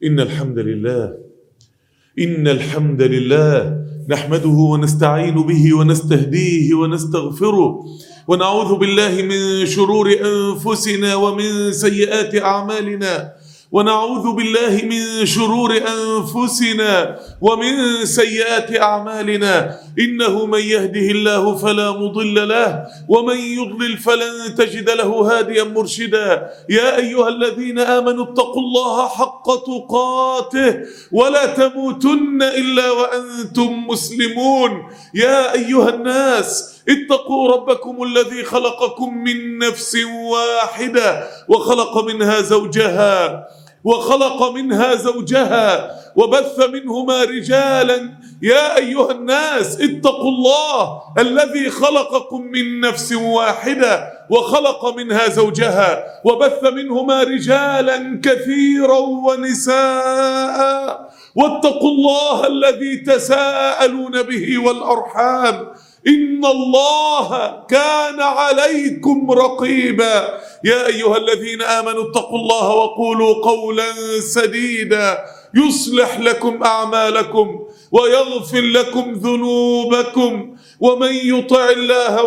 إن الحمد لله نحمده ونستعين به ونستهديه ونستغفره ونعوذ بالله من شرور أنفسنا ومن سيئات أعمالنا إنه من يهده الله فلا مضل له ومن يضلل فلن تجد له هاديا مرشدا. يا أيها الذين آمنوا اتقوا الله حق تقاته ولا تموتن إلا وأنتم مسلمون. يا أيها الناس اتقوا ربكم الذي خلقكم من نفس واحدة وخلق منها زوجها وبث منهما رجالا. يا أيها الناس اتقوا الله الذي خلقكم من نفس واحدة وخلق منها زوجها وبث منهما رجالا كثيرا ونساء واتقوا الله الذي تساءلون به والأرحام إن الله كان عليكم رقيبا. يا أيها الذين آمنوا اتقوا الله وقولوا قولا سديدا يصلح لكم أعمالكم ويغفر لكم ذنوبكم ومن يطع الله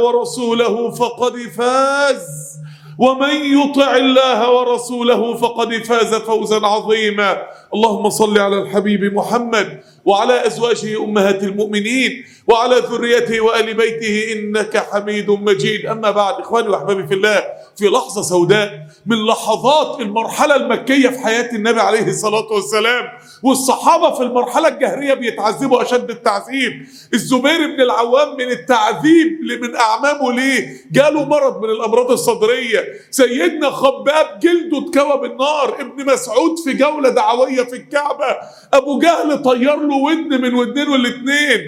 ورسوله فقد فاز فوزا عظيما. اللهم صل على الحبيب محمد وعلى أزواجه أمهات المؤمنين وعلى ذريته وآل بيته إنك حميد مجيد. أما بعد، إخواني وأحبابي في الله، في لحظة سوداء من لحظات المرحلة المكية في حياة النبي عليه الصلاة والسلام، والصحابة في المرحلة الجهرية بيتعذبوا أشد التعذيب. الزبير بن العوام من التعذيب من أعمامه ليه جاله مرض من الأمراض الصدرية. سيدنا خباب جلده اتكوى بالنار. ابن مسعود في جولة دعوية في الكعبة أبو جهل طير له ودن من ودنين والاتنين.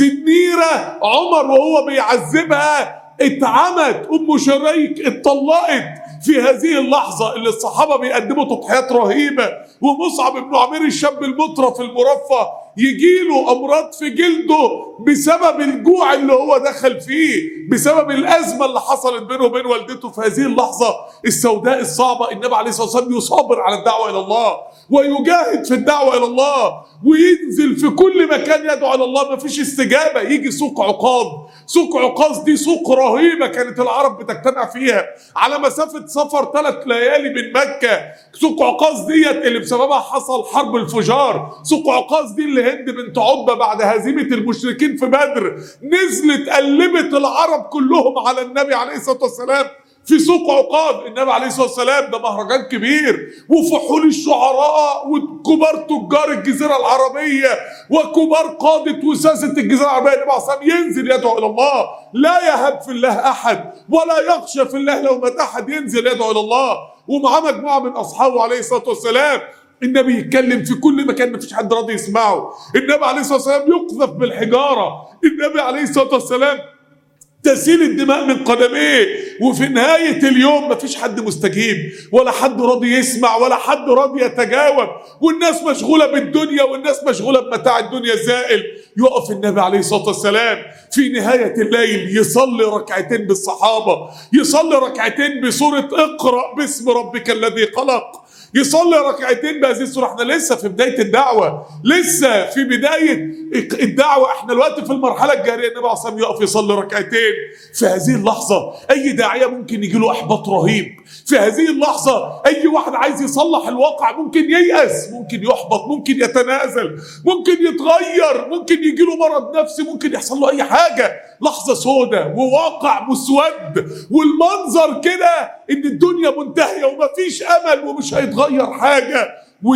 زنيرة عمر وهو بيعذبها اتعمت. أم شريك اتطلقت في هذه اللحظة اللي الصحابة بيقدموا تضحيات رهيبة. ومصعب بن عمير الشاب المطرف المرفه يجيله أمراض في جلده بسبب الجوع اللي هو دخل فيه، بسبب الأزمة اللي حصلت بينه وبين والدته في هذه اللحظة السوداء الصعبة. النبي عليه الصلاة والسلام يصابر على الدعوة إلى الله ويجاهد في الدعوة إلى الله وينزل في كل مكان يدعو إلى الله. ما فيش استجابة. يجي سوق عكاظ دي سوق رهيبة كانت العرب بتجتمع فيها على مسافة سفر 3 ليالي من مكة. سوق عكاظ ديت اللي بسببها حصل حرب الفجار. سوق عكاظ دي اللي هند بنت عتبة بعد هزيمة المشركين في بدر نزلت قلبت العرب كلهم على النبي عليه الصلاة والسلام في سوق عكاظ. النبي عليه الصلاة والسلام ده مهرجان كبير، وفحول الشعراء وكبار تجار الجزيرة العربية وكبار قادة وساسة الجزيرة العربية. النبي عليه الصلاة والسلام ينزل يدعو إلى الله، لا يهب في الله أحد ولا يخشى في الله لومة أحد، ينزل يدعو إلى الله ومعاه مجموعة من أصحابه عليه الصلاة والسلام. النبي يتكلم في كل مكان مفيش حد راضي يسمعه. النبي عليه الصلاة والسلام يقذف بالحجارة. النبي عليه الصلاة والسلام تسيل الدماء من قدميه. وفي نهاية اليوم مفيش حد مستجيب ولا حد راضي يسمع ولا حد راضي يتجاوب، والناس مشغولة بالدنيا والناس مشغولة بمتاع الدنيا الزائل. يقف النبي عليه الصلاة والسلام في نهاية الليل يصلي ركعتين بالصحابة، يصلي ركعتين بسورة اقرأ باسم ربك الذي خلق، يصلي ركعتين بهذه السورة. احنا لسه في بداية الدعوة، لسه في بداية الدعوة. احنا الوقت في المرحلة الجارية. النبي عليه الصلاة والسلام يقف يصلي ركعتين. في هذه اللحظة أي داعية ممكن يجيله إحباط رهيب. في هذه اللحظة أي واحد عايز يصلح الواقع ممكن ييأس، ممكن يحبط، ممكن يتنازل، ممكن يتغير، ممكن يجيله مرض نفسي، ممكن يحصل له أي حاجة. لحظة سودة وواقع مسود والمنظر كده إن الدنيا منتهية ومفيش أمل ومش هيتغير حاجة.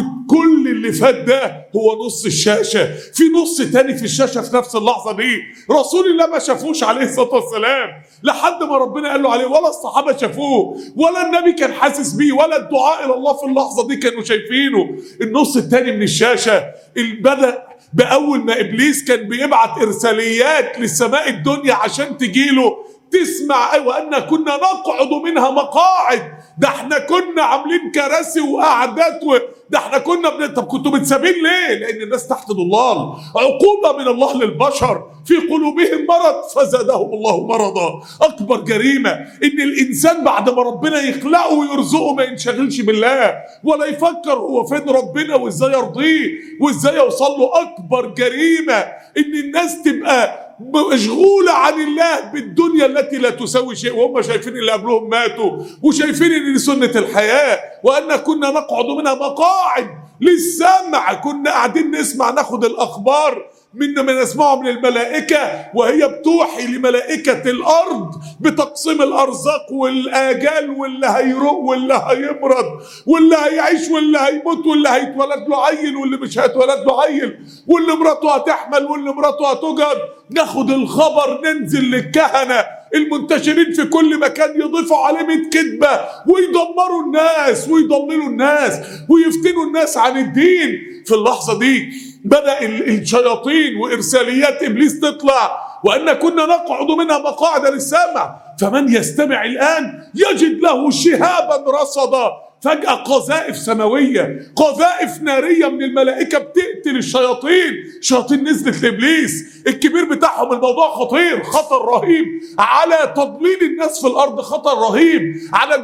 وكل اللي فات ده هو نص الشاشة. في نص تاني في الشاشة في نفس اللحظة دي رسول الله ما شافوش عليه الصلاة والسلام لحد ما ربنا قال له عليه، ولا الصحابة شافوه ولا النبي كان حاسس بيه ولا الدعاء إلى الله في اللحظة دي كانوا شايفينه. النص التاني من الشاشة بدأ بأول ما إبليس كان بيبعت إرساليات للسماء الدنيا عشان تجيله تسمع وأن كنا نقعد منها مقاعد، ده احنا كنا عاملين كراسي وقعدات ده احنا كنا طب كنتوا متسابين ليه؟ لأن الناس تحت ضلال، عقوبة من الله للبشر، في قلوبهم مرض فزادهم الله مرضا. أكبر جريمة إن الإنسان بعد ما ربنا يخلقه ويرزقه ما ينشغلش بالله ولا يفكر هو فين ربنا وإزاي يرضيه وإزاي يوصل له. أكبر جريمة إن الناس تبقى مشغولة عن الله بالدنيا التي لا تسوي شيء، وهم شايفين اللي قبلهم ماتوا وشايفين ان دي سنة الحياة. وأن كنا نقعد منها مقاعد للسمع، كنا قاعدين نسمع، ناخد الأخبار من نسمعه من الملائكة وهي بتوحي لملائكة الأرض بتقسيم الأرزاق والآجال واللي هيروق واللي هيمرض واللي هيعيش واللي هيموت واللي هيتولد له عيل واللي مش هيتولد له عيل واللي مراته هتحمل واللي مراته هتجهض. ناخد الخبر ننزل للكهنة المنتشرين في كل مكان يضيفوا عليه 100 كذبة ويدمروا الناس ويضللوا الناس ويفتنوا الناس عن الدين. في اللحظة دي بدأ الشياطين وإرساليات إبليس تطلع، وأن كنا نقعد منها مقاعد للسمع فمن يستمع الآن يجد له شهابا رصدا. فجأة قذائف سماوية، قذائف نارية من الملائكة بتقتل الشياطين. شياطين نزلت لإبليس الكبير بتاعهم. الموضوع خطير، خطر رهيب على تضليل الناس في الأرض، خطر رهيب على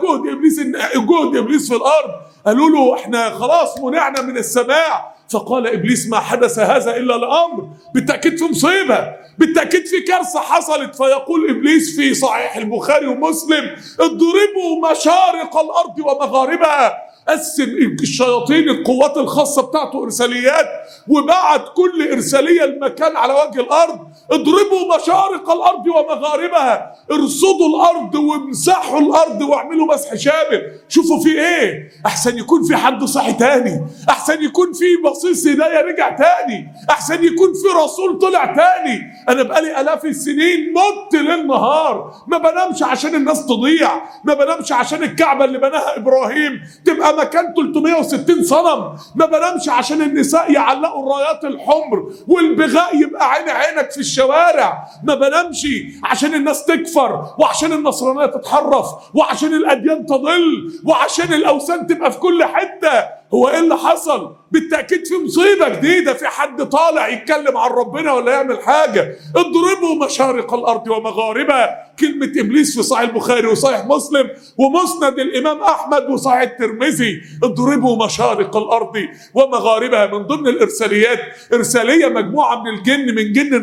جهد إبليس في الأرض. قالوا له احنا خلاص منعنا من السماع. فقال إبليس ما حدث هذا إلا لأمر، بالتأكيد في مصيبة، بالتأكيد في كارثة حصلت. فيقول إبليس في صحيح البخاري ومسلم اضربوا مشارق الأرض ومغاربها. قسم الشياطين القوات الخاصة بتاعته إرساليات، وبعت كل إرسالية المكان على وجه الأرض. اضربوا مشارق الأرض ومغاربها، ارصدوا الأرض وامسحوا الأرض واعملوا مسح شامل. شوفوا في إيه، أحسن يكون في حد صحي تاني، أحسن يكون في بصيص هداية رجع تاني، أحسن يكون في رسول طلع تاني. أنا بقالي آلاف السنين مت ليل نهار، ما بنامش عشان الناس تضيع، ما بنامش عشان الكعبة اللي بناها إبراهيم تبقى مكان 360 صنم، ما بنامش عشان النساء يعلقوا الرايات الحمر والبغاء يبقى عينك في الشوارع، ما بنامش عشان الناس تكفر وعشان النصرانية تتحرف وعشان الأديان تضل وعشان الأوثان تبقى في كل حتة. هو ايه اللي حصل؟ بالتأكيد في مصيبة جديدة، في حد طالع يتكلم عن ربنا ولا يعمل حاجة. اضربوا مشارق الأرض ومغاربها، كلمة إبليس في صحيح البخاري وصحيح مسلم ومسند الإمام أحمد وصحيح الترمذي. اضربوا مشارق الأرض ومغاربها. من ضمن الإرساليات إرسالية مجموعة من الجن، من جن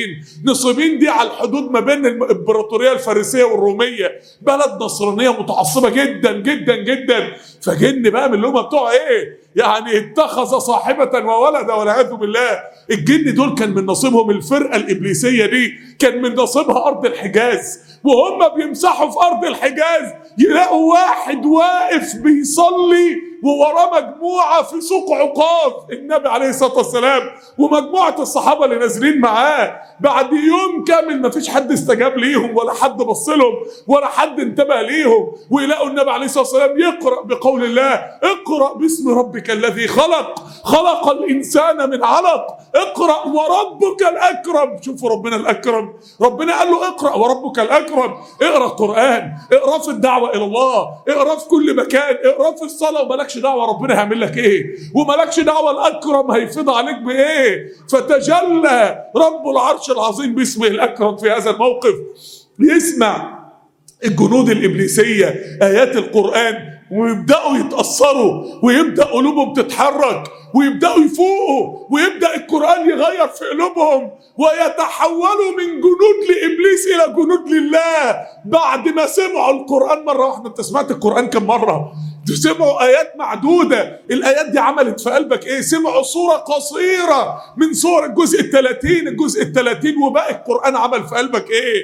نصيبين دي على الحدود ما بين الإمبراطورية الفارسية والرومية، بلد نصرانية متعصبة جدا جدا جدا. فجن بقى من اللي هم بتوع ايه يعني اتخذ صاحبة وولد والعياذ بالله. الجن دول كان من نصيبهم الفرقة الإبليسية دي، كان من نصيبها أرض الحجاز، وهم بيمسحوا في أرض الحجاز يلاقوا واحد واقف بيصلي ووراه مجموعة في سوق عقاب، النبي عليه الصلاة والسلام ومجموعة الصحابة اللي نازلين معاه. بعد يوم كامل ما فيش حد استجاب ليهم ولا حد بص لهم ولا حد انتبه ليهم، ويلاقوا النبي عليه الصلاة والسلام يقرأ بقول الله اقرأ باسم ربك الذي خلق الإنسان من علق، اقرأ وربك الأكرم. شوفوا ربنا الأكرم، ربنا قال له اقرأ وربك الأكرم. اقرأ القرآن، اقرأ في الدعوة إلى الله، اقرأ في كل مكان، اقرأ في الصلاة، ومالكش دعوة ربنا هيعمل لك ايه، ومالكش دعوة الأكرم هيفيض عليك بإيه. فتجلى رب العرش العظيم باسمه الأكرم في هذا الموقف، يسمع الجنود الإبليسية آيات القرآن ويبدأوا يتأثروا ويبدأ قلوبهم تتحرك ويبدأوا يفوقوا ويبدأ القرآن يغير في قلوبهم ويتحولوا من جنود لإبليس إلى جنود لله بعد ما سمعوا القرآن مرة واحدة. انت سمعت القرآن كم مرة؟ سمعوا آيات معدودة، الآيات دي عملت في قلبك إيه؟ سمعوا صورة قصيرة من صور الجزء الثلاثين وباقي القرآن عمل في قلبك إيه؟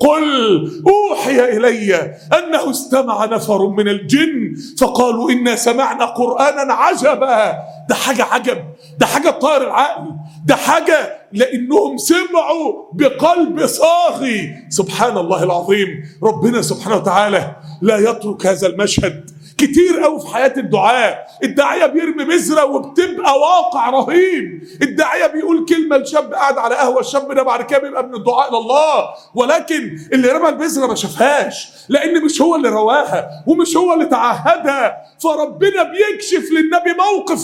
قل أوحي إلي أنه استمع نفر من الجن فقالوا إنا سمعنا قرآنا عجبا. ده حاجة عجب، ده حاجة طائر العقل، ده حاجة لأنهم سمعوا بقلب صاغي. سبحان الله العظيم، ربنا سبحانه وتعالى لا يترك هذا المشهد. كتير قوي في حياة الدعاء الداعية بيرمي بذرة وبتبقى واقع رهيب. الداعية بيقول كلمة لشاب قاعد على قهوة، الشاب ده بعد كده بيبقى من الدعاء إلى الله، ولكن اللي رمى البذرة ما شافهاش، لأن مش هو اللي رواها ومش هو اللي تعهدها. فربنا بيكشف للنبي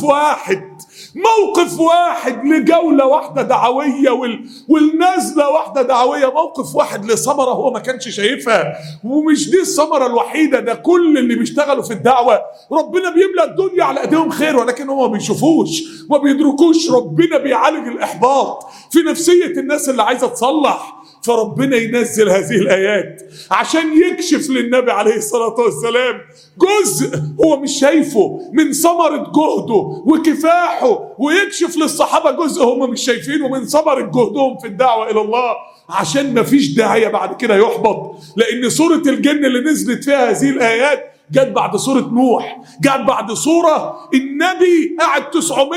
موقف واحد لجولة واحدة دعوية والنازلة واحدة دعوية، موقف واحد لثمرة هو ما كانش شايفها. ومش دي الثمرة الوحيدة، ده كل اللي بيشتغلوا في الدعوة ربنا بيملأ الدنيا على ايديهم خير، ولكن هم ما بيشوفوش ما بيدركوش. ربنا بيعالج الإحباط في نفسية الناس اللي عايزة تصلح. فربنا ينزل هذه الآيات عشان يكشف للنبي عليه الصلاة والسلام جزء هو مش شايفه من ثمرة جهده وكفاحه، ويكشف للصحابة جزء هم مش شايفينه من ثمرة جهدهم في الدعوة إلى الله، عشان ما فيش داعية بعد كده يحبط. لأن سورة الجن اللي نزلت فيها هذه الآيات جت بعد سورة نوح، جت بعد سورة النبي قعد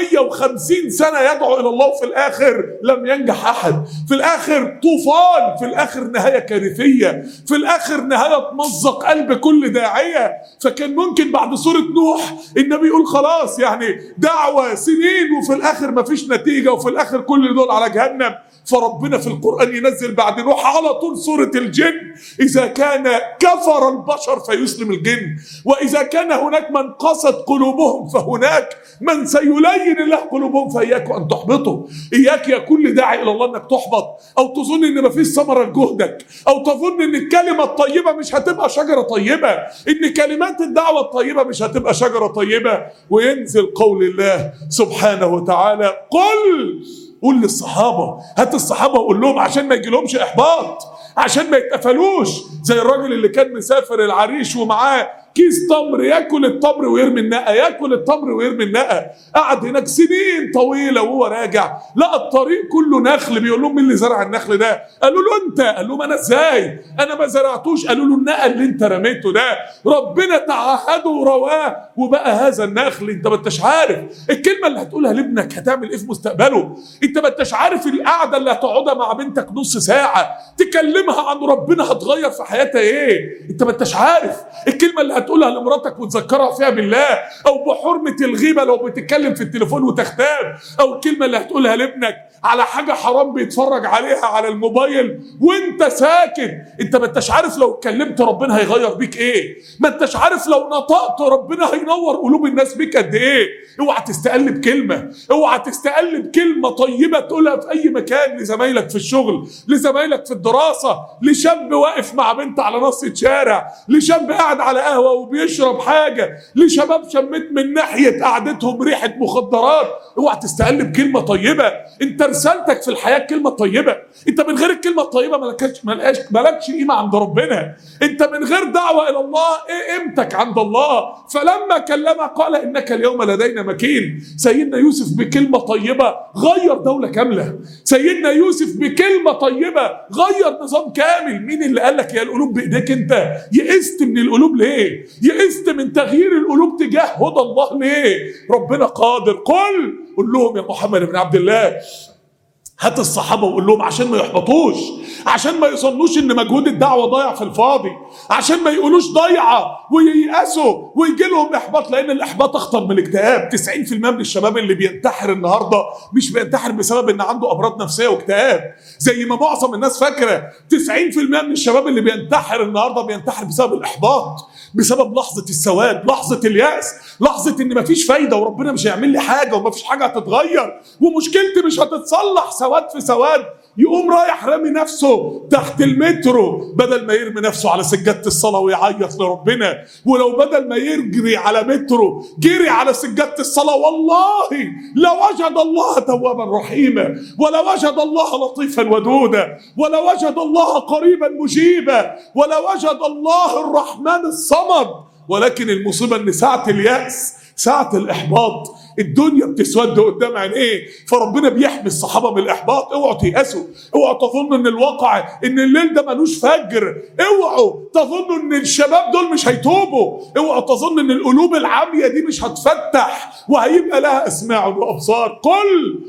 950 سنة يدعو إلى الله، وفي الآخر لم ينجح أحد، في الآخر طوفان، في الآخر نهاية كارثية، في الآخر نهاية تمزق قلب كل داعية. فكان ممكن بعد سورة نوح النبي يقول خلاص يعني دعوة سنين وفي الآخر ما فيش نتيجة، وفي الآخر كل دول على جهنم. فربنا في القرآن ينزل بعد نوح على طول سورة الجن، إذا كان كفر البشر فيسلم الجن، وإذا كان هناك من قست قلوبهم فهناك من سيلين الله قلوبهم. فإياك أن تحبطوا، إياك يا كل داعي إلى الله أنك تحبط، أو تظن أن مفيش ثمرة لجهدك، أو تظن أن الكلمة الطيبة مش هتبقى شجرة طيبة، أن كلمات الدعوة الطيبة مش هتبقى شجرة طيبة. وينزل قول الله سبحانه وتعالى قول للصحابة، هات الصحابة وقول لهم عشان ما يجيلهمش إحباط، عشان ما يتقفلوش زي الراجل اللي كان مسافر العريش ومعاه كيس تمر، ياكل التمر ويرمي النقه، ياكل التمر ويرمي النقه. قعد هناك سنين طويله وهو راجع لقى الطريق كله نخل. بيقول لهم مين اللي زرع النخل ده؟ قالوا له انت. قال لهم انا ازاي؟ انا ما زرعتوش. قالوا له النقه اللي انت رميته ده ربنا تعهده ورواه وبقى هذا النخل. انت ما انتش عارف الكلمه اللي هتقولها لابنك هتعمل ايه في مستقبله. انت ما انتش عارف القعده اللي هتقعدها مع بنتك نص ساعه تكلمها عن ربنا هتغير في حياتها ايه. انت ما انتش عارف الكلمه اللي هتقولها لمراتك وتذكرها فيها بالله، او بحرمه الغيبه لو بتتكلم في التليفون وتختار، او الكلمه اللي هتقولها لابنك على حاجه حرام بيتفرج عليها على الموبايل وانت ساكت. انت ما انتش عارف لو اتكلمت ربنا هيغير بيك ايه. ما انتش عارف لو نطقت ربنا هينور قلوب الناس بيك قد ايه. اوعى تستقلب كلمه، اوعى تستقلب كلمه طيبه تقولها في اي مكان، لزمايلك في الشغل، لزمايلك في الدراسه، لشاب واقف مع بنت على نص شارع، لشاب قاعد على قهوه وبيشرب حاجه، لشباب شميت من ناحيه قعدتهم ريحه مخدرات. اوعى تستقلب كلمه طيبه. انت رسالتك في الحياه كلمه طيبه. انت من غير الكلمه الطيبه مالكش قيمه عند ربنا. انت من غير دعوه الى الله ايه قيمتك عند الله. فلما كلمه قال انك اليوم لدينا مكين. سيدنا يوسف بكلمه طيبه غير دوله كامله. سيدنا يوسف بكلمه طيبه غير نظام كامل. مين اللي قال لك يا القلوب بايديك انت؟ يئست من القلوب ليه؟ يئست من تغيير القلوب تجاه هدى الله ليه؟ ربنا قادر. قل لهم يا محمد بن عبد الله، هات الصحابه وقول لهم عشان ما يحبطوش، عشان ما يظنوش ان مجهود الدعوه ضايع في الفاضي، عشان ما يقولوش ضايعه وييأسوا ويجي لهم احباط. لان الاحباط اخطر من الاكتئاب. 90% من الشباب اللي بينتحر النهارده مش بينتحر بسبب ان عنده امراض نفسيه واكتئاب زي ما معظم الناس فاكره. 90% من الشباب اللي بينتحر النهارده بينتحر بسبب الاحباط، بسبب لحظه السواد، لحظه اليأس، لحظه ان مفيش فايده وربنا مش هيعمل لي حاجه ومفيش حاجه هتتغير ومشكلتي مش هتتصلح. سواد في سواد. يقوم رايح رامي نفسه تحت المترو بدل ما يرمي نفسه على سجادة الصلاة ويعيط لربنا. ولو بدل ما يجري على مترو جري على سجادة الصلاة والله لوجد الله توابا رحيما، ولوجد الله لطيفا ودودا، ولوجد الله قريبا مجيبا، ولوجد الله الرحمن الصمد. ولكن المصيبة ان ساعة اليأس، ساعة الإحباط، الدنيا بتسود قدام عينيه. فربنا بيحمي الصحابة من الإحباط. اوعوا تيأسوا، اوعوا تظنوا ان الواقع ان الليل ده ملوش فجر، اوعوا تظنوا ان الشباب دول مش هيتوبوا، اوعوا تظنوا ان القلوب العامية دي مش هتفتح وهيبقى لها أسماع وأبصار. قل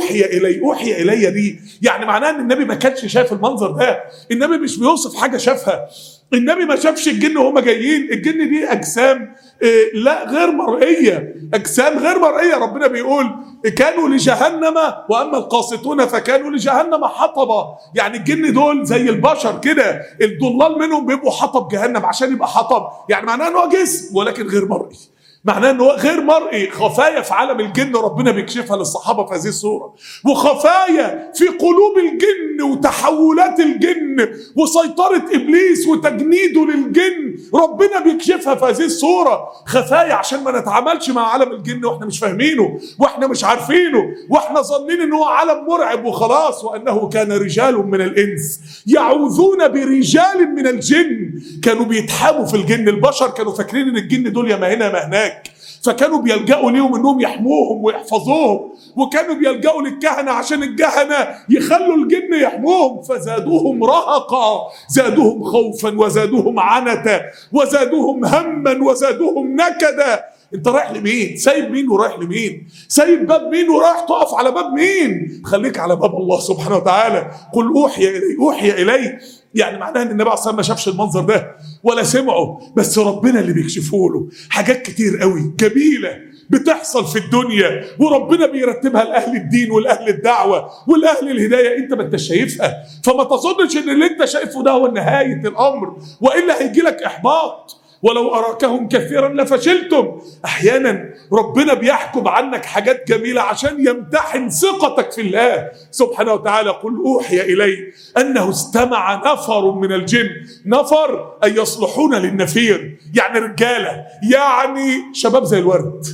أوحي إلي دي يعني معناها ان النبي ما كانش شايف المنظر ده. النبي مش بيوصف حاجة شافها، النبي ما شافش الجن وهم جايين. الجن دي اجسام لا غير مرئيه، اجسام غير مرئيه. ربنا بيقول كانوا لجهنم واما القاسطون فكانوا لجهنم حطبا. يعني الجن دول زي البشر كده، الضلال منهم بيبقوا حطب جهنم. عشان يبقى حطب يعني معناه انه جسم ولكن غير مرئي، معناه انه غير مرئي. خفايا في عالم الجن ربنا بيكشفها للصحابه في هذه الصوره، وخفايا في قلوب الجن وتحولات الجن وسيطره ابليس وتجنيده للجن ربنا بيكشفها في هذه الصوره. خفايا عشان ما نتعاملش مع عالم الجن واحنا مش فاهمينه واحنا مش عارفينه واحنا ظنين ان هو عالم مرعب وخلاص. وانه كان رجال من الانس يعوذون برجال من الجن. كانوا بيتحاموا في الجن. البشر كانوا فاكرين ان الجن دول يا ما هنا ما هناك، فكانوا بيلجأوا ليهم انهم يحموهم ويحفظوهم، وكانوا بيلجأوا للكهنة عشان الكهنة يخلوا الجن يحموهم. فزادوهم رهقا، زادوهم خوفا وزادوهم عنتا وزادوهم هما وزادوهم نكدا. انت رايح لمين؟ سايب مين ورايح لمين؟ سايب باب مين ورايح تقف على باب مين؟ خليك على باب الله سبحانه وتعالى. قل اوحي الي يعني معناها ان النبي عليه الصلاه والسلام ما شافش المنظر ده ولا سمعه، بس ربنا اللي بيكشفه له. حاجات كتير قوي جميله بتحصل في الدنيا وربنا بيرتبها لاهل الدين والاهل الدعوه والاهل الهدايه، انت ما انت شايفها. فما تظنش ان اللي انت شايفه ده هو نهايه الامر، والا هيجي لك احباط. ولو أراكهم كثيرا لفشلتم. أحيانا ربنا بيحكم عنك حاجات جميلة عشان يمتحن ثقتك في الله سبحانه وتعالى. قل أوحي إلي أنه استمع نفر من الجن. نفر أي يصلحون للنفير، يعني رجالة، يعني شباب زي الورد،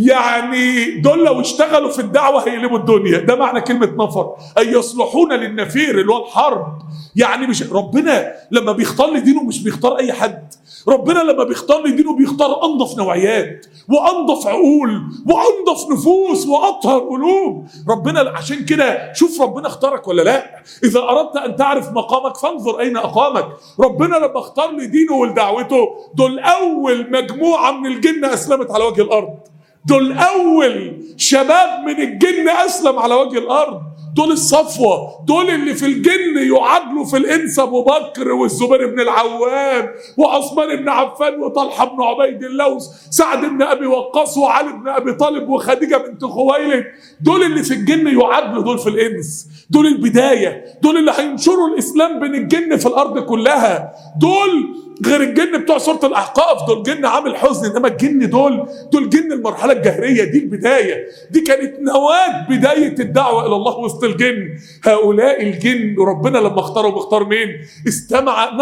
يعني دول لو اشتغلوا في الدعوة هيقلبوا الدنيا. ده معنى كلمة نفر، أي يصلحون للنفير اللي هو الحرب. يعني مش ربنا لما بيختار لدينه مش بيختار أي حد. ربنا لما بيختار لدينه بيختار أنظف نوعيات وأنظف عقول وأنظف نفوس وأطهر قلوب. ربنا عشان كده شوف ربنا اختارك ولا لا. إذا أردت أن تعرف مقامك فانظر أين أقامك. ربنا لما اختار لدينه ولدعوته دول أول مجموعة من الجن أسلمت على وجه الأرض. دول أول شباب من الجن أسلم على وجه الأرض. دول الصفوة، دول اللي في الجن يعادلوا في الإنس أبو بكر والزبير بن العوام وعثمان بن عفان وطلحة بن عبيد الله وسعد بن أبي وقاص وعلي بن أبي طالب وخديجة بنت خويلد. دول اللي في الجن يعادلوا دول في الإنس. دول البداية، دول اللي هينشروا الإسلام بين الجن في الأرض كلها. دول غير الجن بتوع سورة الأحقاف، دول جن عامل حزن. إنما الجن دول جن المرحلة الجهرية. دي البداية، دي كانت نواة بداية الدعوة إلى الله وسط الجن. هؤلاء الجن ربنا لما اختار مين؟ استمع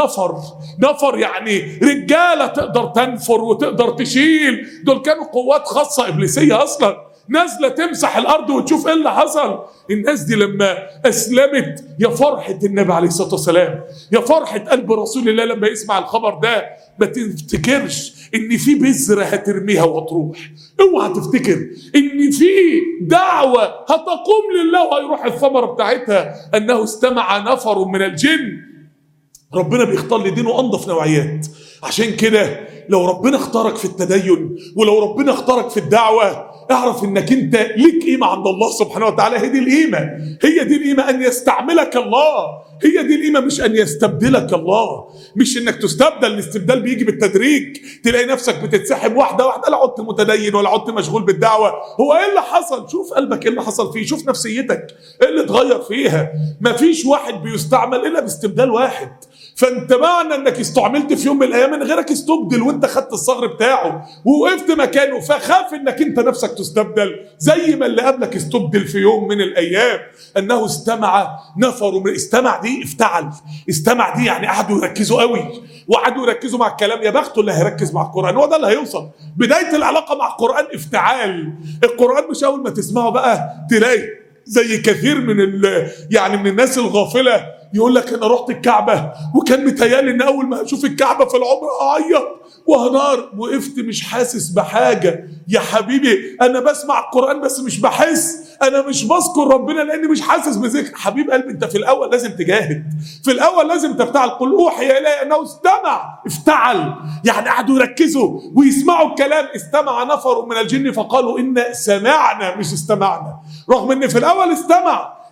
نفر يعني رجالة تقدر تنفر وتقدر تشيل. دول كانوا قوات خاصة إبليسية أصلا نازلة تمسح الأرض وتشوف إيه اللي حصل. الناس دي لما أسلمت يا فرحة النبي عليه الصلاة والسلام، يا فرحة قلب رسول الله لما يسمع الخبر ده. ما تفتكرش إن في بذرة هترميها وتروح. اوعى تفتكر إن في دعوة هتقوم لله وهيروح الثمرة بتاعتها. أنه استمع نفر من الجن. ربنا بيختار لدينه أنظف نوعيات. عشان كده لو ربنا اختارك في التدين ولو ربنا اختارك في الدعوة اعرف انك انت ليك قيمة عند الله سبحانه وتعالى. هي دي القيمة، هي دي القيمة، ان يستعملك الله. هي دي القيمة، مش ان يستبدلك الله. مش انك تستبدل. الاستبدال بيجي بالتدريج. تلاقي نفسك بتتسحب واحدة واحدة، لا عدت متدين ولا عدت مشغول بالدعوة. هو ايه اللي حصل؟ شوف قلبك ايه اللي حصل فيه، شوف نفسيتك ايه اللي اتغير فيها. مفيش واحد بيستعمل الا باستبدال واحد. فانت معنى انك استعملت في يوم من الايام ان غيرك استبدل وانت خدت الصغر بتاعه ووقفت مكانه، فخاف انك انت نفسك تستبدل زي ما اللي قبلك استبدل في يوم من الايام. انه استمع نفر من استمع دي افتعل. استمع دي يعني قعدوا يركزوا قوي وقعدوا يركزوا مع الكلام. يا بخته اللي هيركز مع القرآن، هو ده اللي هيوصل. بداية العلاقة مع القرآن افتعال. القرآن مش اول ما تسمعه بقى تلاقي زي كثير من يعني من الناس الغافلة يقول لك انا رحت الكعبة وكان متهيالي ان اول ما اشوف الكعبة في العمر اعيط وهنار. وقفت مش حاسس بحاجة. يا حبيبي انا بسمع القرآن بس مش بحس. انا مش بذكر ربنا لاني مش حاسس بذكر. حبيب قلبي انت في الاول لازم تجاهد، في الاول لازم تفتعل. قل اوحي الي انه استمع افتعل، يعني قعدوا يركزوا ويسمعوا الكلام. استمع نفر من الجن فقالوا إن سمعنا، مش استمعنا. رغم ان في الاول استمع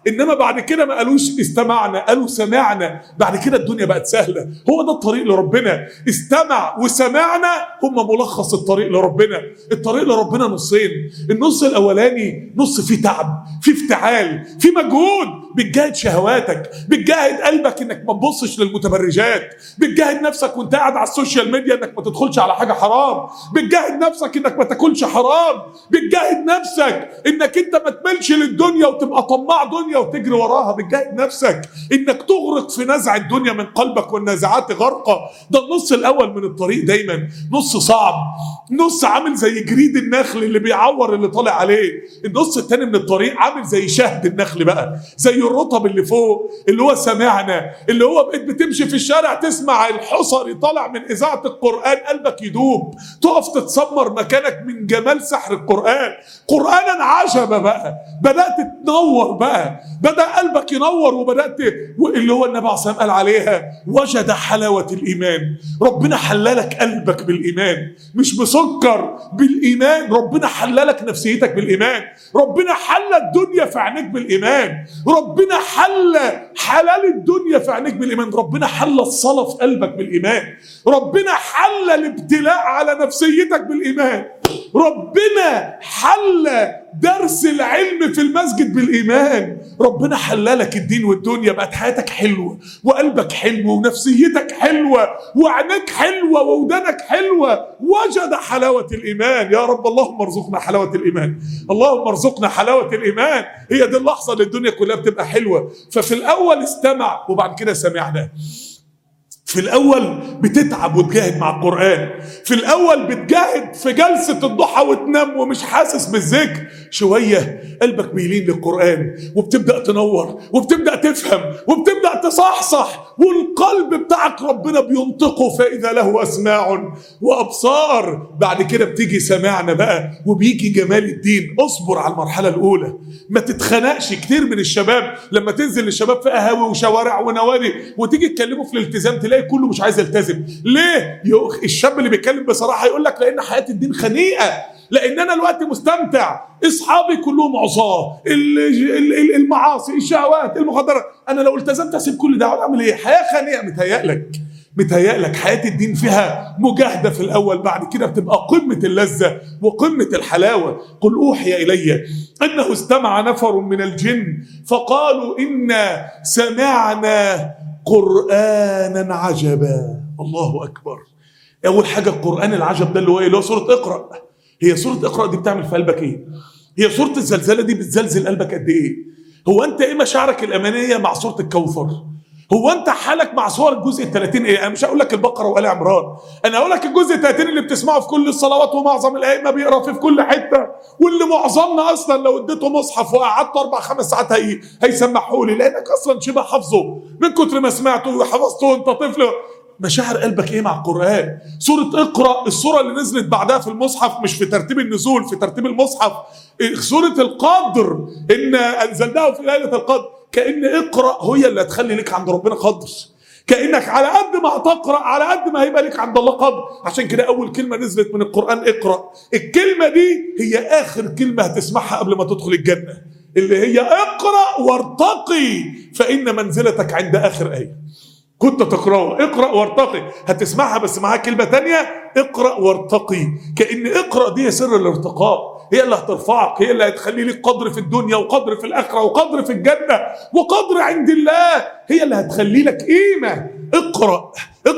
انما بعد كده ما قالوش استمعنا، قالوا سمعنا. بعد كده الدنيا بقت سهله. هو ده الطريق لربنا. استمع وسمعنا هم ملخص الطريق لربنا. الطريق لربنا نصين. النص الاولاني نص فيه تعب، فيه افتعال، فيه مجهود. بتجاهد شهواتك، بتجاهد قلبك انك ما تبصش للمتبرجات، بتجاهد نفسك وانت قاعد على السوشيال ميديا انك ما تدخلش على حاجه حرام، بتجاهد نفسك انك ما تاكلش حرام، بتجاهد نفسك انك انت ما تملش للدنيا وتبقى طماع دنيا وتجري وراها، بتجاهد نفسك انك تغرق في نزع الدنيا من قلبك والنازعات غرقه. ده النص الاول من الطريق. دايما نص صعب، نص عامل زي جريد النخل اللي بيعور اللي طالع عليه. النص الثاني من الطريق عامل زي شهد النخل بقى، زي الرطب اللي فوق، اللي هو سمعنا، اللي هو بقيت بتمشي في الشارع تسمع الحصري طالع من اذاعه القران قلبك يدوب، تقف تتسمر مكانك من جمال سحر القران. قرانا عجبا بقى، بدات تنور بقى، بدا قلبك ينور، وبدات اللي هو النبي عليه الصلاه والسلام قال عليها وجد حلاوه الايمان. ربنا حللك قلبك بالايمان، مش بسكر، بالايمان. ربنا حللك نفسيتك بالايمان، ربنا حل الدنيا في عينيك بالايمان، ربنا حل حلال الدنيا في عينيك بالايمان، ربنا حل الصلاه في قلبك بالايمان، ربنا حل الابتلاء على نفسيتك بالايمان، ربنا حل درس العلم في المسجد بالايمان، ربنا حللك الدين والدنيا. بقت حياتك حلوه وقلبك حلو ونفسيتك حلوه وعينك حلوه وودانك حلوه. وجد حلاوه الايمان. يا رب اللهم ارزقنا حلاوه الايمان، اللهم ارزقنا حلاوه الايمان. هي دي اللحظه اللي الدنيا كلها بتبقى حلوه. ففي الاول استمع وبعد كده سمعنا. في الأول بتتعب وتجاهد مع القرآن، في الأول بتجاهد في جلسة الضحى وتنام ومش حاسس بالذكر. شوية قلبك بيلين للقرآن وبتبدأ تنور وبتبدأ تفهم وبتبدأ تصحصح، والقلب بتاعك ربنا بينطقه فإذا له أسماع وأبصار. بعد كده بتيجي سمعنا بقى وبيجي جمال الدين. اصبر على المرحلة الأولى، ما تتخنقش. كتير من الشباب لما تنزل للشباب في قهاوي وشوارع ونوادي وتيجي تكلمه في الالتزام تلاقي كله مش عايز يلتزم. ليه؟ الشاب اللي بيتكلم بصراحه يقول لك لان حياه الدين خنيقه، لان انا الوقت مستمتع، اصحابي كلهم عصاه، المعاصي، الشهوات، المخدرات، انا لو التزمت اسيب كل ده اعمل ايه؟ حياه خنيقه. متهيألك حياه الدين فيها مجاهده في الاول، بعد كده بتبقى قمه اللذه وقمه الحلاوه. قل اوحي الي انه استمع نفر من الجن فقالوا انا سمعنا قرآنا عجبا. الله أكبر. أول حاجة القرآن العجب ده اللي هو إيه؟ اللي هو سورة اقرأ. هي سورة اقرأ دي بتعمل في قلبك إيه؟ هي سورة الزلزلة دي بتزلزل قلبك قد إيه؟ هو أنت إيه مشاعرك الأمانية مع سورة الكوثر؟ هو أنت حالك مع سور الجزء 30 إيه؟ أنا مش هقول لك البقرة وآل عمران، أنا هقول لك الجزء 30 اللي بتسمعه في كل الصلوات ومعظم الأئمة بيقرأ فيه في كل حتة، واللي معظمنا أصلا لو اديته مصحف وقعدت 4-5 ساعات هيسمحوا لي، لأنك أصلا شبه حافظه من كتر ما سمعته وحفظته وأنت طفل. مشاعر قلبك ايه مع القرآن؟ سورة اقرأ السورة اللي نزلت بعدها في المصحف، مش في ترتيب النزول، في ترتيب المصحف. سورة القدر إن أنزلناه في ليلة القدر. كأن اقرأ هي اللي هتخلي لك عند ربنا قدر، كأنك على قد ما هتقرأ على قد ما هيبقى لك عند الله قدر. عشان كده أول كلمة نزلت من القرآن اقرأ. الكلمة دي هي آخر كلمة هتسمعها قبل ما تدخل الجنة، اللي هي اقرأ وارتقي فإن منزلتك عند آخر آية كنت تقرأه. اقرأ وارتقي هتسمعها بس معاها كلمة تانية اقرأ وارتقي. كأن اقرأ دي سر الارتقاء، هي اللي هترفعك، هي اللي هتخلي لك قدر في الدنيا وقدر في الآخرة وقدر في الجنة وقدر عند الله، هي اللي هتخلي لك قيمة. اقرأ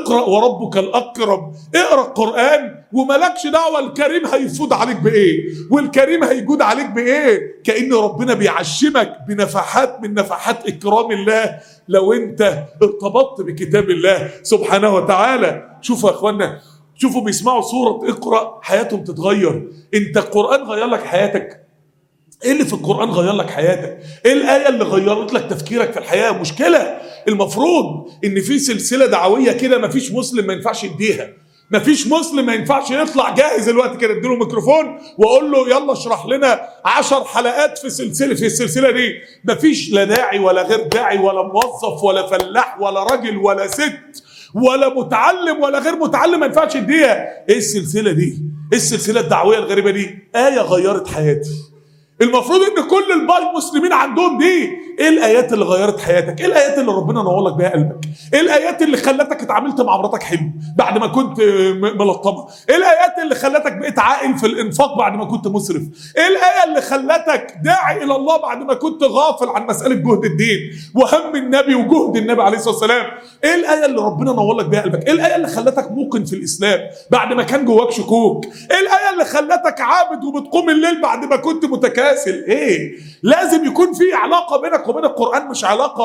وربك الأكرم. اقرأ القرآن وملكش دعوة الكريم هيفوض عليك بإيه والكريم هيجود عليك بإيه. كأن ربنا بيعشمك بنفحات من نفحات إكرام الله لو أنت ارتبطت بكتاب الله سبحانه وتعالى. شوفوا يا أخوانا، شوفوا بيسمعوا سورة اقرأ حياتهم تتغير. أنت القرآن غير لك حياتك؟ ايه اللي في القرآن غير لك حياتك؟ ايه الآية اللي غيرت لك تفكيرك في الحياة؟ مشكلة. المفروض ان في سلسلة دعوية كده مفيش مسلم ما ينفعش يديها، مفيش مسلم ما ينفعش يطلع جاهز الوقت كده اديله ميكروفون واقول له يلا اشرح لنا 10 حلقات في السلسلة دي. مفيش لا داعي ولا غير داعي ولا موظف ولا فلاح ولا راجل ولا ست ولا متعلم ولا غير متعلم ما ينفعش يديها. ايه السلسلة دي؟ ايه السلسلة الدعوية الغريبة دي؟ آية غيرت حياتي. المفروض ان كل المسلمين عندهم دي. ايه الايات اللي غيرت حياتك؟ ايه الايات اللي ربنا نور لك بيها قلبك؟ ايه الايات اللي خلتك اتعاملت مع مراتك حلو بعد ما كنت ملطمه؟ ايه الايات اللي خلتك بقيت عاقل في الانفاق بعد ما كنت مسرف؟ ايه الايه اللي خلتك داعي الى الله بعد ما كنت غافل عن مساله جهد الدين وهم النبي وجهد النبي عليه الصلاه والسلام؟ ايه الايه اللي ربنا نور لك بيها قلبك؟ ايه الايه اللي خلتك موقن في الاسلام بعد ما كان جواك شكوك؟ ايه الايه اللي خلتك عابد وبتقوم الليل بعد ما كنت متكاسل؟ ايه لازم يكون في علاقه بينك وبين القران، مش علاقه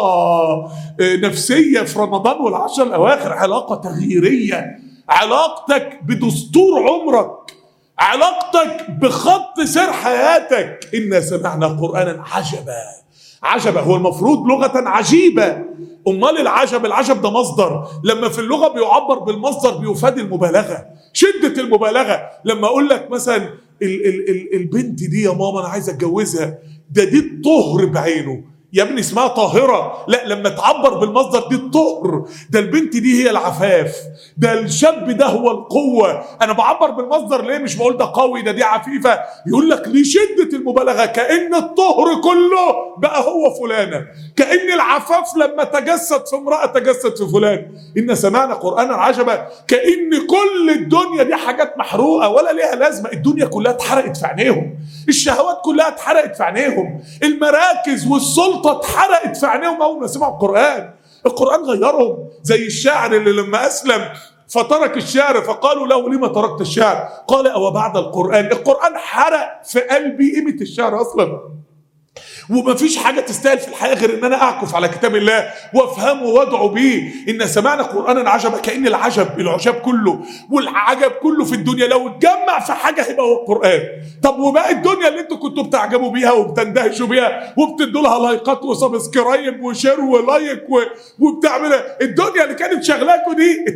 نفسيه في رمضان والعشر الاواخر، علاقه تغييريه، علاقتك بدستور عمرك، علاقتك بخط سير حياتك. إنا سمعنا قرآنا عجبا. عجبا هو المفروض لغة عجيبة. أمال العجب ده مصدر، لما في اللغة بيعبر بالمصدر بيفاد المبالغة، شدة المبالغة. لما أقول لك مثلا البنت دي يا ماما أنا عايز أتجوزها، دي الطهر بعينه يا ابني، اسمها طاهرة. لا، لما تعبر بالمصدر دي الطهر، ده البنت دي هي العفاف، ده الشاب ده هو القوة. انا بعبر بالمصدر ليه؟ مش بقول ده قوي، ده دي عفيفة. يقول لك لشدة المبالغة، كأن الطهر كله بقى هو فلانة، كأن العفاف لما تجسد في امرأة تجسد في فلان. إن سمعنا قرآنا عجبا، كأن كل الدنيا دي حاجات محروقة ولا ليها لازمة. الدنيا كلها اتحرقت في عينيهم، الشهوات كلها اتحرقت في عينيهم، المراكز والسلطة اتحرقت في عينيهم اول ما سمعوا القرآن. القرآن غيرهم، زي الشاعر اللي لما أسلم فترك الشعر فقالوا له لما تركت الشعر؟ قال أو بعد القرآن حرق في قلبي قيمة الشعر أصلا، ومفيش حاجة تستاهل في الحياة غير ان انا اعكف على كتاب الله وافهمه وادعو بيه. ان سمعنا قرآنا عجبا، كأن العجب كله والعجب كله في الدنيا لو اتجمع في حاجة هيبقى هو القرآن. طب وباقي الدنيا اللي انتوا كنتوا بتعجبوا بيها وبتندهشوا بيها وبتدوا لها لايكات وسبسكرايب وشير ولايك وبتعملها، الدنيا اللي كانت شغلاكوا دي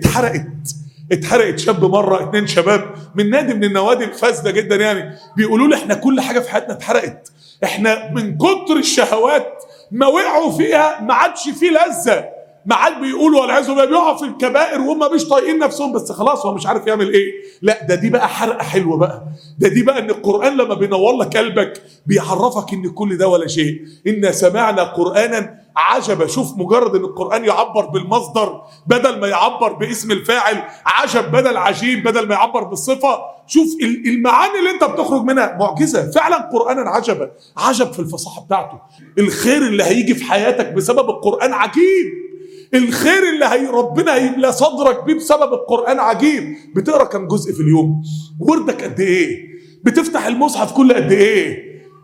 اتحرقت. شاب مرة 2 شباب من نادي من النوادي الفاسدة جدا يعني بيقولوا لي احنا كل حاجة في حياتنا اتحرقت، احنا من كتر الشهوات ما وقعوا فيها ما عادش فيه لذة، ما عاد بيقولوا والعياذ بالله بيقعوا في الكبائر وهم مش طايقين نفسهم، بس خلاص هو مش عارف يعمل ايه. لا، دي بقى حرقة حلوة بقى، دي بقى ان القرآن لما بينور لك قلبك بيعرفك ان كل ده ولا شيء. إن سمعنا قرآنا عجبا. شوف، مجرد ان القرآن يعبر بالمصدر بدل ما يعبر باسم الفاعل، عجب بدل عجيب، بدل ما يعبر بالصفة. شوف المعاني اللي انت بتخرج منها معجزة فعلا. قرآنا عجبا، عجب في الفصاحة بتاعته. الخير اللي هيجي في حياتك بسبب القرآن عجيب، الخير اللي ربنا هيملى صدرك بيه بسبب القرآن عجيب. بتقرأ كم جزء في اليوم؟ وردك قد ايه؟ بتفتح المصحف كل قد ايه؟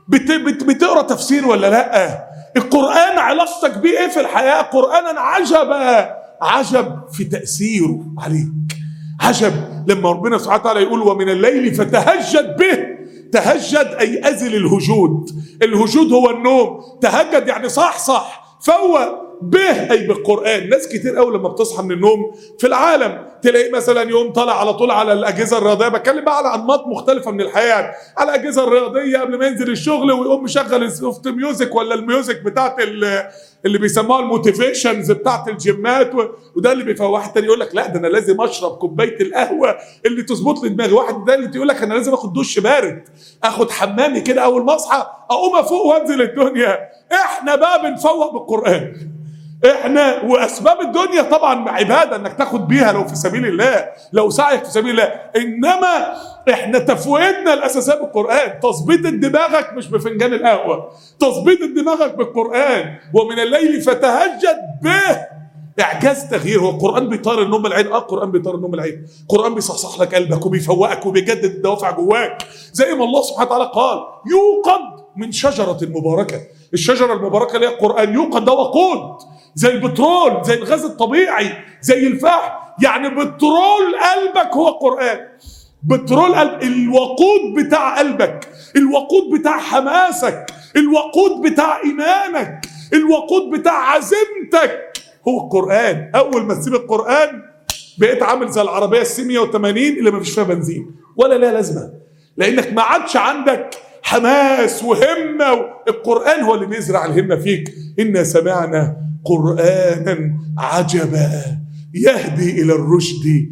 بتقرأ تفسير ولا لا؟ القرآن علاقتك بيه ايه في الحياة؟ قرآنا عجبا، عجب في تأثيره عليك. عجب لما ربنا سبحانه وتعالى يقول ومن الليل فتهجد به. تهجد أي أزل الهجود، الهجود هو النوم، تهجد يعني صح فوق به أي بالقرآن. ناس كتير قوي لما بتصحى من النوم في العالم تلاقي مثلا يوم طالع على طول على الأجهزة الرياضية، بتكلم بقى على أنماط مختلفة من الحياة، على الأجهزة الرياضية قبل ما ينزل الشغل ويقوم مشغل السوفت ميوزك ولا الميوزك بتاعت اللي بيسموها الموتيفيشنز بتاعت الجيمات وده اللي بيفوق. واحد تاني يقول لك لا ده انا لازم اشرب كوبايه القهوه اللي تظبط لي دماغي. واحد ده اللي يقول لك انا لازم اخد دش بارد، اخد حمامي كده اول ما اصحى اقوم افوق وانزل الدنيا. احنا بقى بنفوق بالقران. احنا واسباب الدنيا طبعا عباده انك تاخد بيها لو في سبيل الله، لو سعيك في سبيل الله، انما احنا تفويتنا الاساسيه بالقران. تظبيط دماغك مش بفنجان القهوه، تظبيط دماغك بالقران. ومن الليل فتهجد به، اعجاز تغيير. هو القران بيطار النوم العين؟ القران بيطار النوم العين. القران بيصحصح لك قلبك وبيفوقك وبيجدد الدوافع جواك، زي ما الله سبحانه وتعالى قال يوقد من شجره مباركه. الشجره المباركه اللي هي القران، يوقد ده وقود زي البترول، زي الغاز الطبيعي، زي الفحم. يعني بترول قلبك هو القرآن، بترول قلب، الوقود بتاع قلبك، الوقود بتاع حماسك، الوقود بتاع إيمانك، الوقود بتاع عزيمتك هو القرآن. أول ما تسيب القرآن بقيت عامل زي العربية الC180 اللي ما فيش فيها بنزين ولا لها لازمة، لأنك ما عادش عندك حماس وهمة. القرآن هو اللي بيزرع الهمة فيك. إنا سمعنا قرآنا عجبا يهدي إلى الرشد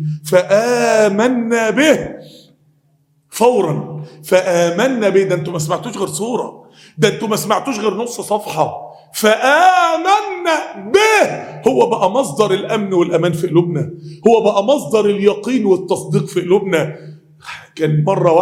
فآمنا به. فورا فآمنا به. ده انتوا ما سمعتوش غير سورة، ده انتوا ما سمعتوش غير نص صفحة. فآمنا به، هو بقى مصدر الأمن والأمان في قلوبنا، هو بقى مصدر اليقين والتصديق في قلوبنا. كان مرة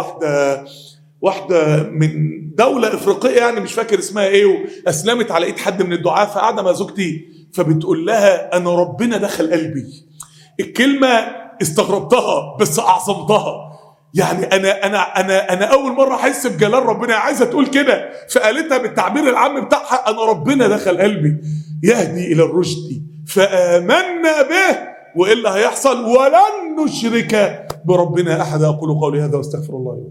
واحدة من دولة إفريقية يعني مش فاكر اسمها ايه، وأسلمت على ايد حد من الدعاة، فقاعدة مع زوجتي فبتقول لها أنا ربنا دخل قلبي. الكلمة استغربتها بس أعظمتها، يعني أنا أول مرة أحس بجلال ربنا، عايزة تقول كده فقالتها بالتعبير العام بتاعها، أنا ربنا دخل قلبي يهدي إلى الرشد فآمنا به وإلا هيحصل ولن نشرك بربنا أحدا. أقول قولي هذا واستغفر الله.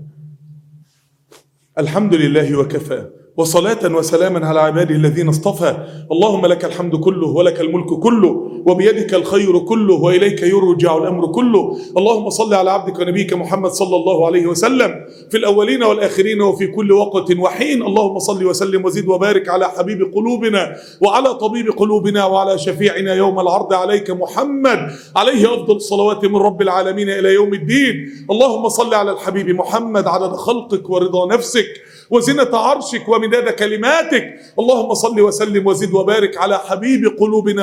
الحمد لله وكفى، وصلاة وسلاما على عباده الذين اصطفى. اللهم لك الحمد كله ولك الملك كله وبيدك الخير كله وإليك يرجع الأمر كله. اللهم صل على عبدك ونبيك محمد صلى الله عليه وسلم في الأولين والآخرين وفي كل وقت وحين. اللهم صل وسلم وزد وبارك على حبيب قلوبنا وعلى طبيب قلوبنا وعلى شفيعنا يوم العرض عليك محمد عليه أفضل الصلوات من رب العالمين إلى يوم الدين. اللهم صل على الحبيب محمد عدد خلقك ورضا نفسك وزنة عرشك ومداد كلماتك. اللهم صل وسلم وزد وبارك على حبيب قلوبنا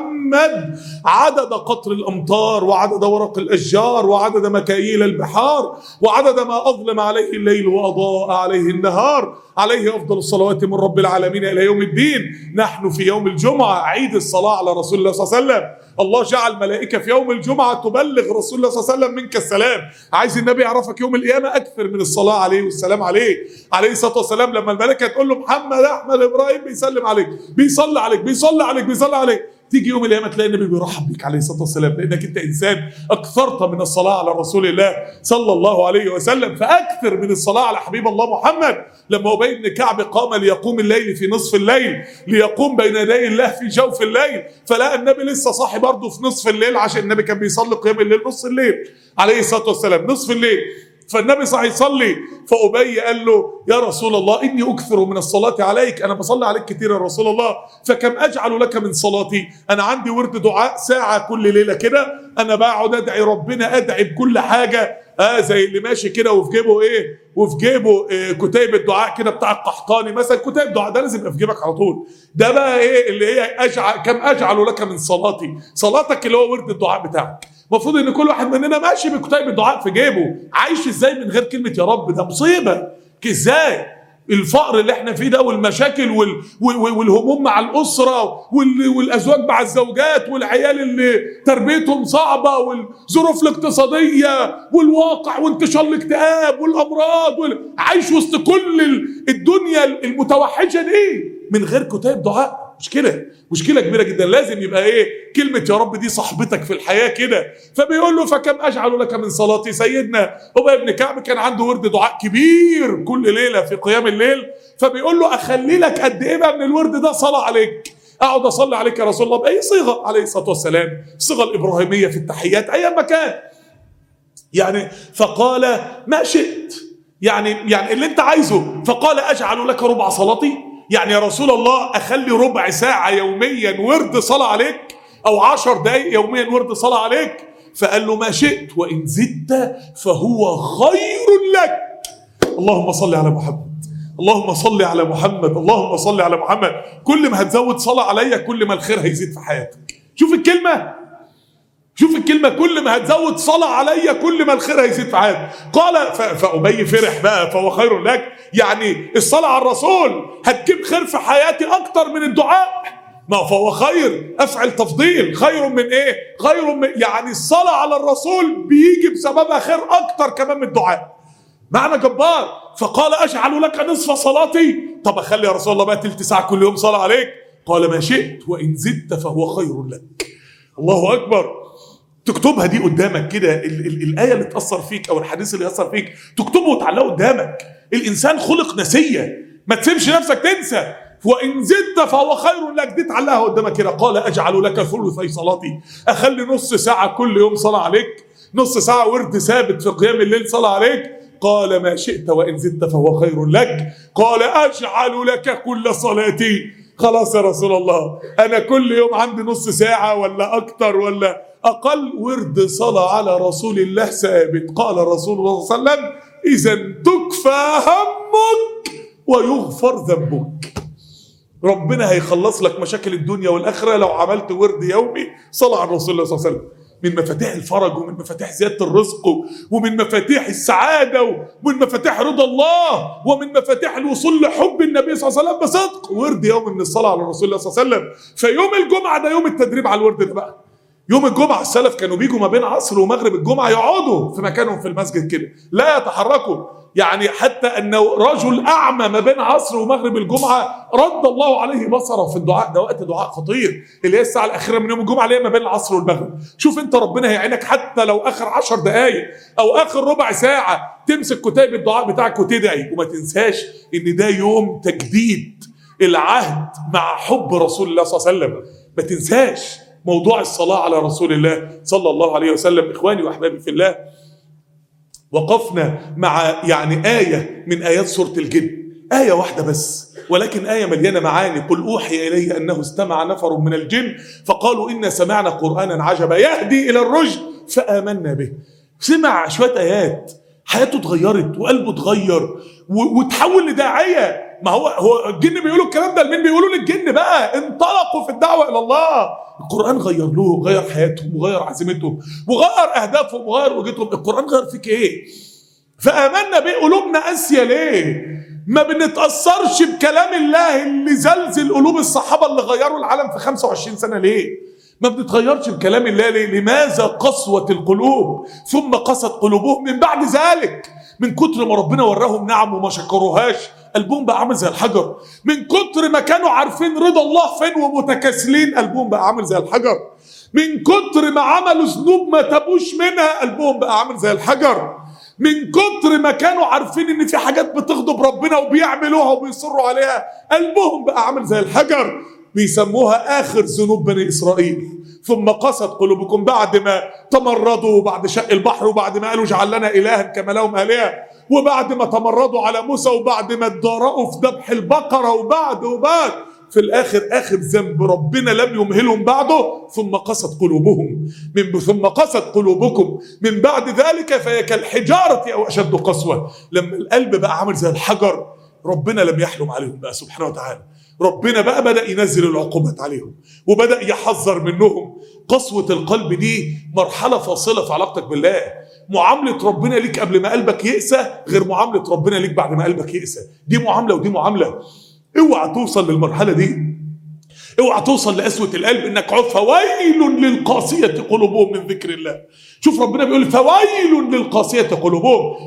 محمد عدد قطر الأمطار وعدد ورق الأشجار وعدد مكاييل البحار وعدد ما أظلم عليه الليل وأضاء عليه النهار. عليه أفضل الصلوات من رب العالمين إلى يوم الدين. نحن في يوم الجمعة عيد الصلاة على رسول الله صلى الله عليه وسلم. الله جعل ملائكة في يوم الجمعة تبلغ رسول الله صلى الله عليه وسلم منك السلام. عايز النبي يعرفك يوم القيامة أكثر من الصلاة عليه والسلام عليه الصلاة والسلام. لما الملائكة تقول له محمد أحمد إبراهيم بيسلم عليك بيصلي عليك بيصلي عليك بيصلي عليك، تيجي يوم القيامة تلاقي النبي بيرحب بك عليه الصلاة والسلام، لأنك أنت إنسان أكثرت من الصلاة على رسول الله صلى الله عليه وسلم. فأكثر من الصلاة على حبيب الله محمد. لما أبي بن كعب قام ليقوم الليل في نصف الليل ليقوم بين يدي الله في جوف الليل، فلقى النبي لسه صاحي برضه في نصف الليل، عشان النبي كان بيصلي قيام الليل نصف الليل عليه الصلاة والسلام نصف الليل. فالنبي صحيح يصلي، فأبي قال له يا رسول الله إني أكثر من الصلاة عليك، أنا بصلي عليك كتير يا رسول الله، فكم أجعل لك من صلاتي؟ أنا عندي ورد دعاء ساعة كل ليلة كده، أنا بقعد أدعي ربنا، أدعي بكل حاجة زي اللي ماشي كده وفي جيبه إيه، وفي جيبه كتيب الدعاء كده بتاع القحطاني مثلا، كتيب الدعاء ده لازم يبقى في جيبك على طول. ده بقى إيه اللي هي كم أجعل لك من صلاتي، صلاتك اللي هو ورد الدعاء بتاعك. المفروض ان كل واحد مننا ماشي بكتيب الدعاء في جيبه، عايش ازاي من غير كلمه يا رب؟ ده مصيبه. ازاي الفقر اللي احنا فيه ده والمشاكل والهموم مع الاسره والازواج مع الزوجات والعيال اللي تربيتهم صعبه والظروف الاقتصاديه والواقع وانتشار الاكتئاب والامراض عايش وسط كل الدنيا المتوحشه دي من غير كتيب دعاء. مشكلة كبيرة جدا. لازم يبقى ايه كلمة يا رب دي صاحبتك في الحياة كده. فبيقول له فكم أجعل لك من صلاتي. سيدنا أبي بن كعب كان عنده ورد دعاء كبير كل ليلة في قيام الليل، فبيقول له أخلي لك قد إيه بقى من الورد ده صلاة عليك، أقعد أصلي عليك يا رسول الله بأي صيغة عليه الصلاة والسلام، الصيغة الإبراهيمية في التحيات أي مكان يعني. فقال ما شئت، يعني اللي أنت عايزه. فقال أجعل لك ربع صلاتي، يعني يا رسول الله أخلي ربع ساعة يوميا ورد صلاة عليك، أو 10 دقايق يوميا ورد صلاة عليك. فقال له ما شئت وإن زدت فهو خير لك. اللهم صل على محمد، اللهم صل على محمد، اللهم صل على محمد. كل ما هتزود صلاة عليا كل ما الخير هيزيد في حياتك. شوف الكلمة، كل ما هتزود صلاة عليا كل ما الخير هيزيد في حياتك. قال فأبي فرح بقى فهو خير لك، يعني الصلاة على الرسول هتجيب خير في حياتي أكتر من الدعاء. ما فهو خير، أفعل تفضيل، خير من إيه؟ خير من يعني الصلاة على الرسول بيجي بسببها خير أكتر كمان من الدعاء. معنى جبار. فقال أجعل لك نصف صلاتي، طب أخلي يا رسول الله بقى تلت ساعة كل يوم صلاة عليك. قال ما شئت وإن زدت فهو خير لك. الله أكبر. تكتبها دي قدامك كده، الآية اللي تأثر فيك أو الحديث اللي يأثر فيك تكتبه وتعلقه قدامك. الإنسان خلق نسية، ما تسيبش نفسك تنسى. وإن زدت فهو خير لك، دي تعلقها قدامك كده. قال أجعل لك ثلثي صلاتي، أخلي نص ساعة كل يوم صلاة عليك، نص ساعة ورد ثابت في قيام الليل صلاة عليك. قال ما شئت وإن زدت فهو خير لك. قال أجعل لك كل صلاتي. خلاص يا رسول الله أنا كل يوم عندي نص ساعة ولا أكتر ولا أقل ورد صلاة على رسول الله ثابت. قال رسول الله صلى الله عليه وسلم إذا تكفى همك ويغفر ذنبك. ربنا هيخلص لك مشاكل الدنيا والآخرة لو عملت ورد يومي صلاة على رسول الله صلى الله عليه وسلم. من مفاتيح الفرج ومن مفاتيح زيادة الرزق ومن مفاتيح السعادة ومن مفاتيح رضا الله ومن مفاتيح الوصول لحب النبي صلى الله عليه وسلم بصدق ورد يومي من الصلاة على رسول الله صلى الله عليه وسلم. فيوم الجمعة ده يوم التدريب على الورد ده بقى. يوم الجمعة السلف كانوا بيجوا ما بين عصر ومغرب الجمعة يقعدوا في مكانهم في المسجد كده لا يتحركوا. يعني حتى أنه رجل أعمى ما بين عصر ومغرب الجمعة رد الله عليه بصره في الدعاء ده. وقت دعاء خطير اللي هي الساعة الأخيرة من يوم الجمعة اللي هي ما بين العصر والمغرب. شوف أنت ربنا هيعينك حتى لو آخر 10 دقايق أو آخر ربع ساعة تمسك كتاب الدعاء بتاعك وتدعي. وما تنساش إن ده يوم تجديد العهد مع حب رسول الله صلى الله عليه وسلم. ما تنساش موضوع الصلاة على رسول الله صلى الله عليه وسلم. إخواني وأحبابي في الله، وقفنا مع آية من آيات سورة الجن، آية واحدة بس ولكن آية مليانة معاني. قل أوحي إلي أنه استمع نفر من الجن فقالوا إنا سمعنا قرآنا عجبا يهدي إلى الرشد فآمنا به. سمع شوية آيات حياته اتغيرت وقلبه اتغير وتحول لداعية. ما هو الجن بيقولوا الكلام ده لمين؟ بيقولوا للجن بقى. انطلقوا في الدعوة إلى الله. القرآن غير حياتهم وغير عزيمتهم وغير أهدافهم وغير وجهتهم. القرآن غير فيك إيه؟ فآمنا به. قلوبنا قاسية ليه؟ ما بنتأثرش بكلام الله اللي زلزل قلوب الصحابة اللي غيروا العالم في 25 سنة ليه؟ ما بنتغيرش بكلام الله ليه؟ لماذا قسوة القلوب ثم قست قلوبهم من بعد ذلك؟ من كتر ما ربنا وراهم نعم وما شكروهاش قلبهم بقى عامل زي الحجر. من كتر ما كانوا عارفين رضا الله فين ومتكاسلين قلبهم بقى عامل زي الحجر. من كتر ما عملوا ذنوب ما تابوش منها قلبهم بقى عامل زي الحجر. من كتر ما كانوا عارفين ان في حاجات بتغضب ربنا وبيعملوها وبيصروا عليها قلبهم بقى عامل زي الحجر. بيسموها آخر ذنوب بني إسرائيل. ثم قست قلوبكم بعد ما تمردوا وبعد شق البحر وبعد ما قالوا اجعل لنا إلها كما لهم آلهة وبعد ما تمردوا على موسى وبعد ما اتضارؤوا في ذبح البقرة وبعد في الآخر آخر ذنب ربنا لم يمهلهم بعده ثم قست قلوبهم ثم قست قلوبكم من بعد ذلك فهي كالحجارة أو أشد قسوة. لما القلب بقى عامل زي الحجر ربنا لم يحلم عليهم بقى سبحانه وتعالى. ربنا بقى بدأ ينزل العقوبات عليهم وبدأ يحذر منهم. قسوة القلب دي مرحلة فاصلة في علاقتك بالله. معاملة ربنا ليك قبل ما قلبك يقسى غير معاملة ربنا ليك بعد ما قلبك يقسى. دي معاملة ودي معاملة. اوعى توصل للمرحلة دي. اوعى توصل لقسوة القلب انك فويل للقاسية قلوبهم من ذكر الله. شوف ربنا بيقول فويل للقاسية قلوبهم.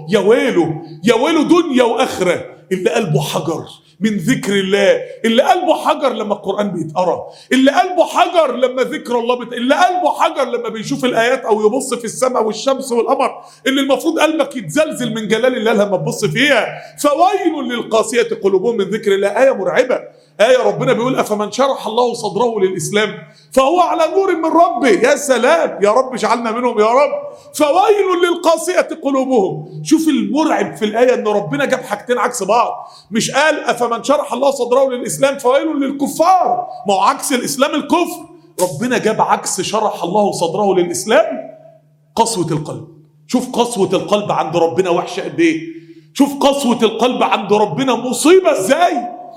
يا ويله دنيا واخرة. اللي قلبه حجر من ذكر الله، اللي قلبه حجر لما القرآن بيتقرأ، اللي قلبه حجر لما ذكر الله اللي قلبه حجر لما بيشوف الآيات أو يبص في السماء والشمس والقمر اللي المفروض قلبك يتزلزل من جلال الله لما تبص فيها. فويل للقاسية قلوبهم من ذكر الله. آية مرعبة. آية ربنا بيقول أفمن شرح الله صدره للإسلام فهو على نور من ربه. يا سلام يا رب اجعلنا منهم يا رب. فويل للقاسية قلوبهم. شوف المرعب في الآية أن ربنا جاب حاجتين عكس بعض. مش قال أفمن شرح الله صدره للإسلام فويل للكفار، ما هو عكس الإسلام الكفر. ربنا جاب عكس شرح الله صدره للإسلام قسوة القلب. شوف قسوة القلب عند ربنا وحشة قد إيه. شوف قسوة القلب عند ربنا مصيبة إزاي.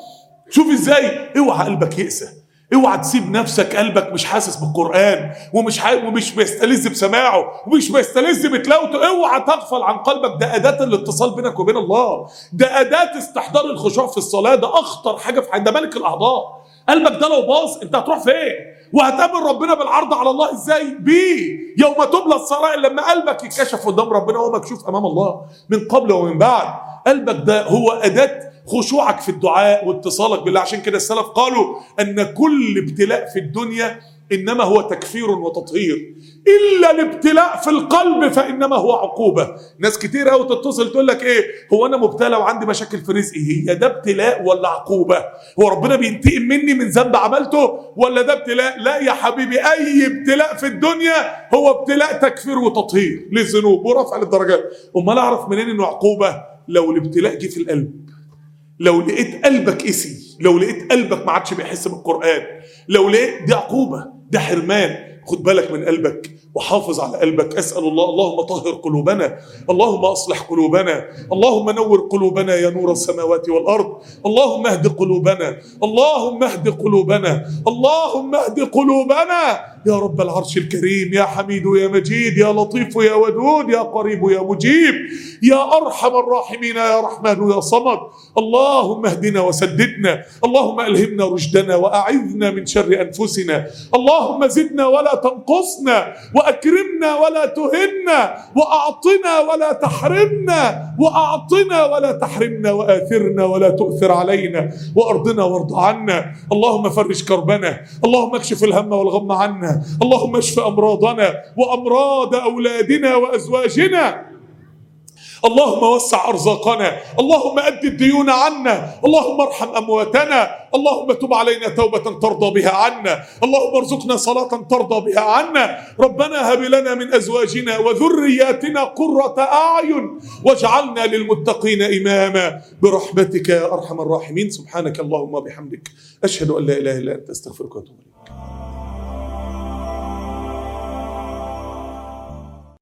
شوف إزاي. اوعى قلبك يقسى. اوعى تسيب نفسك قلبك مش حاسس بالقرآن ومش بيستلذ بسماعه ومش بيستلذ بتلاوته. اوعى تغفل عن قلبك. ده أداة الاتصال بينك وبين الله. ده أداة استحضار الخشوع في الصلاة. ده أخطر حاجة في حياتك. ده ملك الأعضاء. قلبك ده لو باظ انت هتروح فين؟ وهتقابل ربنا بالعرض على الله ازاي؟ بيه يوم تبلى السرائر. لما قلبك يتكشف قدام ربنا وهو مكشوف امام الله من قبل ومن بعد. قلبك ده هو أداة خشوعك في الدعاء واتصالك بالله. عشان كده السلف قالوا أن كل ابتلاء في الدنيا إنما هو تكفير وتطهير إلا الابتلاء في القلب فإنما هو عقوبة. ناس كتير قوي تتصل تقول لك إيه هو أنا مبتلى وعندي مشاكل في رزقي. هي ده ابتلاء ولا عقوبة؟ هو ربنا بينتقم مني من ذنب عملته ولا ده ابتلاء؟ لا يا حبيبي، أي ابتلاء في الدنيا هو ابتلاء تكفير وتطهير للذنوب ورفع للدرجات. أمال أعرف منين إنه عقوبة؟ لو الابتلاء جه في القلب، لو لقيت قلبك قسي، لو لقيت قلبك ما عادش بيحس بالقرآن، لو لقيت دي عقوبة، ده حرمان. خد بالك من قلبك وحافظ على قلبك. أسأل الله اللهم طهر قلوبنا، اللهم أصلح قلوبنا، اللهم نور قلوبنا يا نور السماوات والأرض، اللهم اهد قلوبنا، اللهم اهد قلوبنا، اللهم اهد قلوبنا يا رب العرش الكريم، يا حميد يا مجيد، يا لطيف يا ودود، يا قريب يا مجيب، يا أرحم الراحمين، يا رحمن يا صمد. اللهم اهدنا وسددنا، اللهم ألهمنا رشدنا وأعذنا من شر أنفسنا، اللهم زدنا ولا تنقصنا، وأكرمنا ولا تهنا، وأعطنا ولا تحرمنا، وأعطنا ولا تحرمنا، وآثرنا ولا تؤثر علينا، وأرضنا وارض عنا. اللهم فرج كربنا، اللهم اكشف الهم والغم عنا، اللهم اشف أمراضنا وأمراض أولادنا وأزواجنا، اللهم وسع أرزاقنا، اللهم أد الديون عنا، اللهم ارحم أمواتنا، اللهم تب علينا توبة ترضى بها عنا، اللهم ارزقنا صلاة ترضى بها عنا. ربنا هب لنا من أزواجنا وذرياتنا قرة أعين واجعلنا للمتقين إماما برحمتك يا أرحم الراحمين. سبحانك اللهم وبحمدك، أشهد أن لا إله إلا أنت، أستغفرك وأتوب إليك.